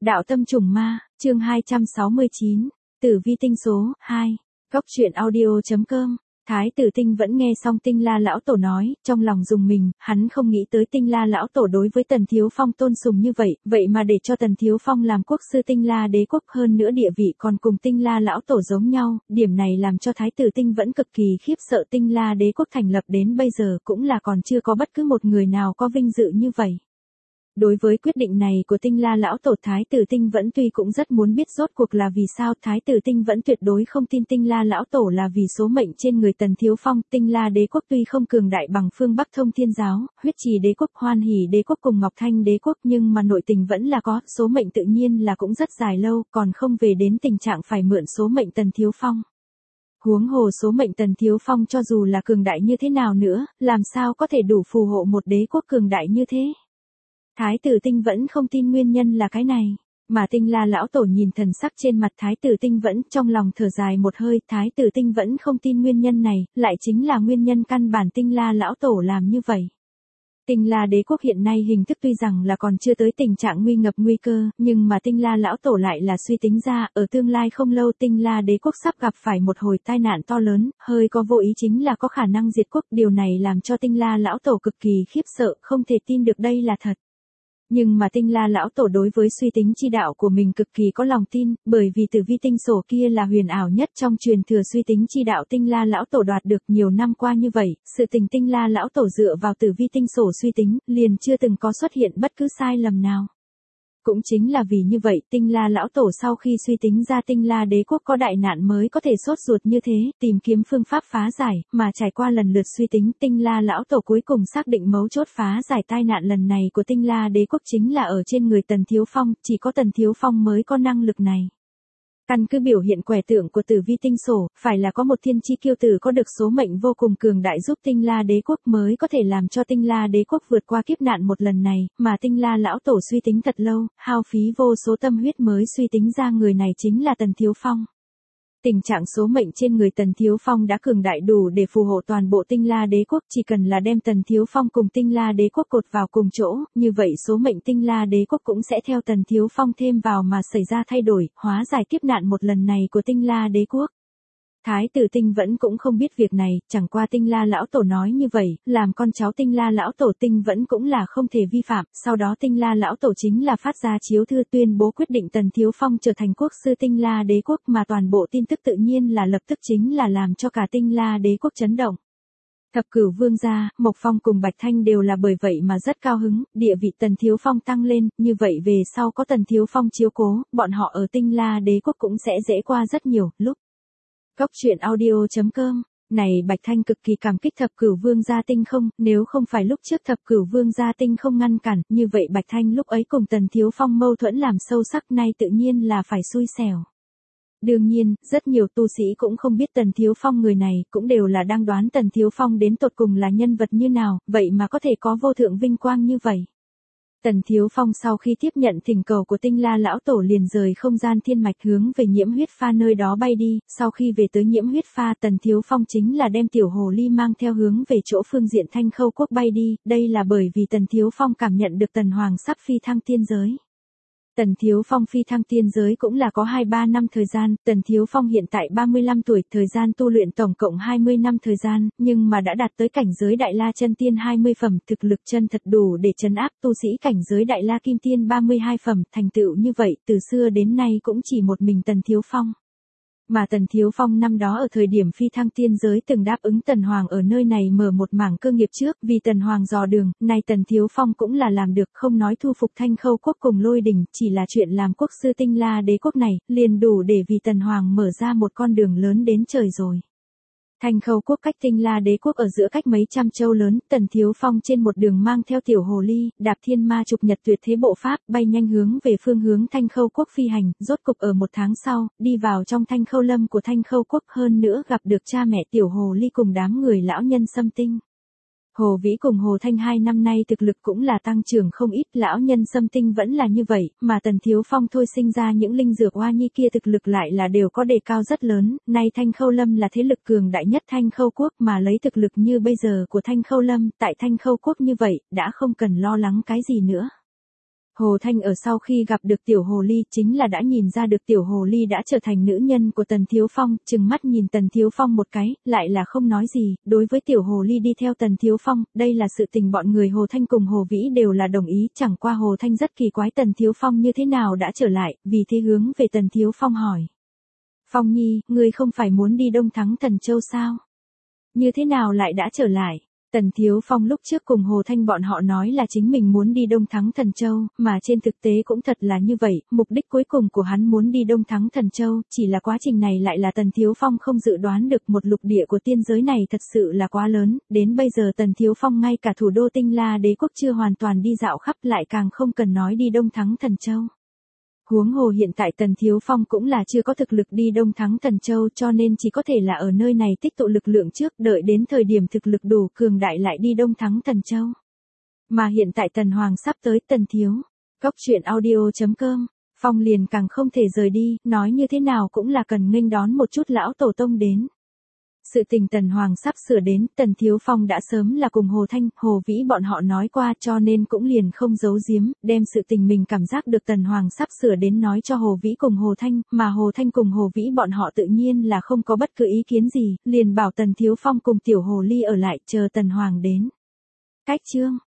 Đạo tâm trùng ma, chương 269, Tử vi tinh số 2, Góc truyện audio.com. Thái tử Tinh vẫn nghe xong Tinh La lão tổ nói, trong lòng rùng mình, hắn không nghĩ tới Tinh La lão tổ đối với Tần Thiếu Phong tôn sùng như vậy, vậy mà để cho Tần Thiếu Phong làm quốc sư Tinh La đế quốc, hơn nữa địa vị còn cùng Tinh La lão tổ giống nhau, điểm này làm cho Thái tử Tinh vẫn cực kỳ khiếp sợ. Tinh La đế quốc thành lập đến bây giờ cũng là còn chưa có bất cứ một người nào có vinh dự như vậy. Đối với quyết định này của Tinh La lão tổ, Thái tử Tinh vẫn tuy cũng rất muốn biết rốt cuộc là vì sao. Thái tử Tinh vẫn tuyệt đối không tin Tinh La lão tổ là vì số mệnh trên người Tần Thiếu Phong. Tinh La đế quốc tuy không cường đại bằng phương Bắc Thông Thiên giáo, Huyết Trì đế quốc, Hoan Hỷ đế quốc cùng Ngọc Thanh đế quốc, nhưng mà nội tình vẫn là có, số mệnh tự nhiên là cũng rất dài lâu, còn không về đến tình trạng phải mượn số mệnh Tần Thiếu Phong. Huống hồ số mệnh Tần Thiếu Phong cho dù là cường đại như thế nào nữa, làm sao có thể đủ phù hộ một đế quốc cường đại như thế. Thái tử Tinh vẫn không tin nguyên nhân là cái này, mà Tinh La lão tổ nhìn thần sắc trên mặt Thái tử Tinh vẫn trong lòng thở dài một hơi. Thái tử Tinh vẫn không tin nguyên nhân này, lại chính là nguyên nhân căn bản Tinh La lão tổ làm như vậy. Tinh La đế quốc hiện nay hình thức tuy rằng là còn chưa tới tình trạng nguy ngập nguy cơ, nhưng mà Tinh La lão tổ lại là suy tính ra, ở tương lai không lâu Tinh La đế quốc sắp gặp phải một hồi tai nạn to lớn, hơi có vô ý chính là có khả năng diệt quốc. Điều này làm cho Tinh La lão tổ cực kỳ khiếp sợ, không thể tin được đây là thật. Nhưng mà Tinh La lão tổ đối với suy tính chi đạo của mình cực kỳ có lòng tin, bởi vì tử vi tinh sổ kia là huyền ảo nhất trong truyền thừa suy tính chi đạo Tinh La lão tổ đoạt được nhiều năm qua như vậy, sự tình Tinh La lão tổ dựa vào tử vi tinh sổ suy tính, liền chưa từng có xuất hiện bất cứ sai lầm nào. Cũng chính là vì như vậy, Tinh La lão tổ sau khi suy tính ra Tinh La đế quốc có đại nạn mới có thể sốt ruột như thế, tìm kiếm phương pháp phá giải, mà trải qua lần lượt suy tính, Tinh La lão tổ cuối cùng xác định mấu chốt phá giải tai nạn lần này của Tinh La đế quốc chính là ở trên người Tần Thiếu Phong, chỉ có Tần Thiếu Phong mới có năng lực này. Căn cứ biểu hiện quẻ tượng của tử vi tinh sổ, phải là có một thiên chi kiêu tử có được số mệnh vô cùng cường đại giúp Tinh La đế quốc mới có thể làm cho Tinh La đế quốc vượt qua kiếp nạn một lần này, mà Tinh La lão tổ suy tính thật lâu, hao phí vô số tâm huyết mới suy tính ra người này chính là Tần Thiếu Phong. Tình trạng số mệnh trên người Tần Thiếu Phong đã cường đại đủ để phù hộ toàn bộ Tinh La đế quốc, chỉ cần là đem Tần Thiếu Phong cùng Tinh La đế quốc cột vào cùng chỗ, như vậy số mệnh Tinh La đế quốc cũng sẽ theo Tần Thiếu Phong thêm vào mà xảy ra thay đổi, hóa giải kiếp nạn một lần này của Tinh La đế quốc. Thái tử Tinh vẫn cũng không biết việc này, chẳng qua Tinh La lão tổ nói như vậy, làm con cháu Tinh La lão tổ Tinh vẫn cũng là không thể vi phạm. Sau đó Tinh La lão tổ chính là phát ra chiếu thư tuyên bố quyết định Tần Thiếu Phong trở thành quốc sư Tinh La đế quốc, mà toàn bộ tin tức tự nhiên là lập tức chính là làm cho cả Tinh La đế quốc chấn động. Thập cửu vương gia, Mộc Phong cùng Bạch Thanh đều là bởi vậy mà rất cao hứng, địa vị Tần Thiếu Phong tăng lên, như vậy về sau có Tần Thiếu Phong chiếu cố, bọn họ ở Tinh La đế quốc cũng sẽ dễ qua rất nhiều. Lúc Góc truyện audio.com. Này Bạch Thanh cực kỳ cảm kích thập cửu vương gia Tinh không, nếu không phải lúc trước thập cửu vương gia Tinh không ngăn cản, như vậy Bạch Thanh lúc ấy cùng Tần Thiếu Phong mâu thuẫn làm sâu sắc, nay tự nhiên là phải xui xẻo. Đương nhiên, rất nhiều tu sĩ cũng không biết Tần Thiếu Phong người này, cũng đều là đang đoán Tần Thiếu Phong đến tột cùng là nhân vật như nào, vậy mà có thể có vô thượng vinh quang như vậy. Tần Thiếu Phong sau khi tiếp nhận thỉnh cầu của Tinh La lão tổ liền rời không gian thiên mạch hướng về Nhiễm Huyết Pha nơi đó bay đi, sau khi về tới Nhiễm Huyết Pha Tần Thiếu Phong chính là đem tiểu hồ ly mang theo hướng về chỗ phương diện Thanh Khâu quốc bay đi, đây là bởi vì Tần Thiếu Phong cảm nhận được Tần Hoàng sắp phi thăng tiên giới. Tần Thiếu Phong phi thăng tiên giới cũng là có 2-3 năm thời gian, Tần Thiếu Phong hiện tại 35 tuổi, thời gian tu luyện tổng cộng 20 năm thời gian, nhưng mà đã đạt tới cảnh giới Đại La chân tiên 20 phẩm, thực lực chân thật đủ để trấn áp tu sĩ cảnh giới Đại La kim tiên 32 phẩm, thành tựu như vậy, từ xưa đến nay cũng chỉ một mình Tần Thiếu Phong. Mà Tần Thiếu Phong năm đó ở thời điểm phi thăng tiên giới từng đáp ứng Tần Hoàng ở nơi này mở một mảng cơ nghiệp trước, vì Tần Hoàng dò đường, nay Tần Thiếu Phong cũng là làm được, không nói thu phục Thanh Khâu quốc cùng Lôi Đỉnh, chỉ là chuyện làm quốc sư Tinh La đế quốc này, liền đủ để vì Tần Hoàng mở ra một con đường lớn đến trời rồi. Thanh Khâu quốc cách Tinh La đế quốc ở giữa cách mấy trăm châu lớn, Tần Thiếu Phong trên một đường mang theo tiểu hồ ly, đạp thiên ma trục nhật tuyệt thế bộ pháp, bay nhanh hướng về phương hướng Thanh Khâu quốc phi hành, rốt cục ở một tháng sau, đi vào trong Thanh Khâu lâm của Thanh Khâu quốc, hơn nữa gặp được cha mẹ tiểu hồ ly cùng đám người lão nhân Sâm Tinh. Hồ Vĩ cùng Hồ Thanh 2 năm nay thực lực cũng là tăng trưởng không ít, lão nhân Sâm Tinh vẫn là như vậy, mà Tần Thiếu Phong thôi sinh ra những linh dược oa nhi kia thực lực lại là đều có đề cao rất lớn, nay Thanh Khâu Lâm là thế lực cường đại nhất Thanh Khâu quốc, mà lấy thực lực như bây giờ của Thanh Khâu Lâm, tại Thanh Khâu quốc như vậy, đã không cần lo lắng cái gì nữa. Hồ Thanh ở sau khi gặp được Tiểu Hồ Ly chính là đã nhìn ra được Tiểu Hồ Ly đã trở thành nữ nhân của Tần Thiếu Phong, chừng mắt nhìn Tần Thiếu Phong một cái, lại là không nói gì, đối với Tiểu Hồ Ly đi theo Tần Thiếu Phong, đây là sự tình bọn người Hồ Thanh cùng Hồ Vĩ đều là đồng ý, chẳng qua Hồ Thanh rất kỳ quái Tần Thiếu Phong như thế nào đã trở lại, vì thế hướng về Tần Thiếu Phong hỏi. Phong Nhi, ngươi không phải muốn đi Đông Thắng Thần Châu sao? Như thế nào lại đã trở lại? Tần Thiếu Phong lúc trước cùng Hồ Thanh bọn họ nói là chính mình muốn đi Đông Thắng Thần Châu, mà trên thực tế cũng thật là như vậy, mục đích cuối cùng của hắn muốn đi Đông Thắng Thần Châu, chỉ là quá trình này lại là Tần Thiếu Phong không dự đoán được, một lục địa của tiên giới này thật sự là quá lớn, đến bây giờ Tần Thiếu Phong ngay cả thủ đô Tinh La Đế quốc chưa hoàn toàn đi dạo khắp, lại càng không cần nói đi Đông Thắng Thần Châu. Huống hồ hiện tại Tần Thiếu Phong cũng là chưa có thực lực đi Đông Thắng Thần Châu, cho nên chỉ có thể là ở nơi này tích tụ lực lượng trước, đợi đến thời điểm thực lực đủ cường đại lại đi Đông Thắng Thần Châu. Mà hiện tại Tần Hoàng sắp tới, Tần Thiếu. Góc truyện audio.com, Phong liền càng không thể rời đi, nói như thế nào cũng là cần nghênh đón một chút lão tổ tông đến. Sự tình Tần Hoàng sắp sửa đến, Tần Thiếu Phong đã sớm là cùng Hồ Thanh, Hồ Vĩ bọn họ nói qua, cho nên cũng liền không giấu giếm, đem sự tình mình cảm giác được Tần Hoàng sắp sửa đến nói cho Hồ Vĩ cùng Hồ Thanh, mà Hồ Thanh cùng Hồ Vĩ bọn họ tự nhiên là không có bất cứ ý kiến gì, liền bảo Tần Thiếu Phong cùng Tiểu Hồ Ly ở lại, chờ Tần Hoàng đến. Cách chương